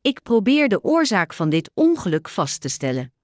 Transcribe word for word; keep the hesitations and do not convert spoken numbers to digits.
Ik probeer de oorzaak van dit ongeluk vast te stellen.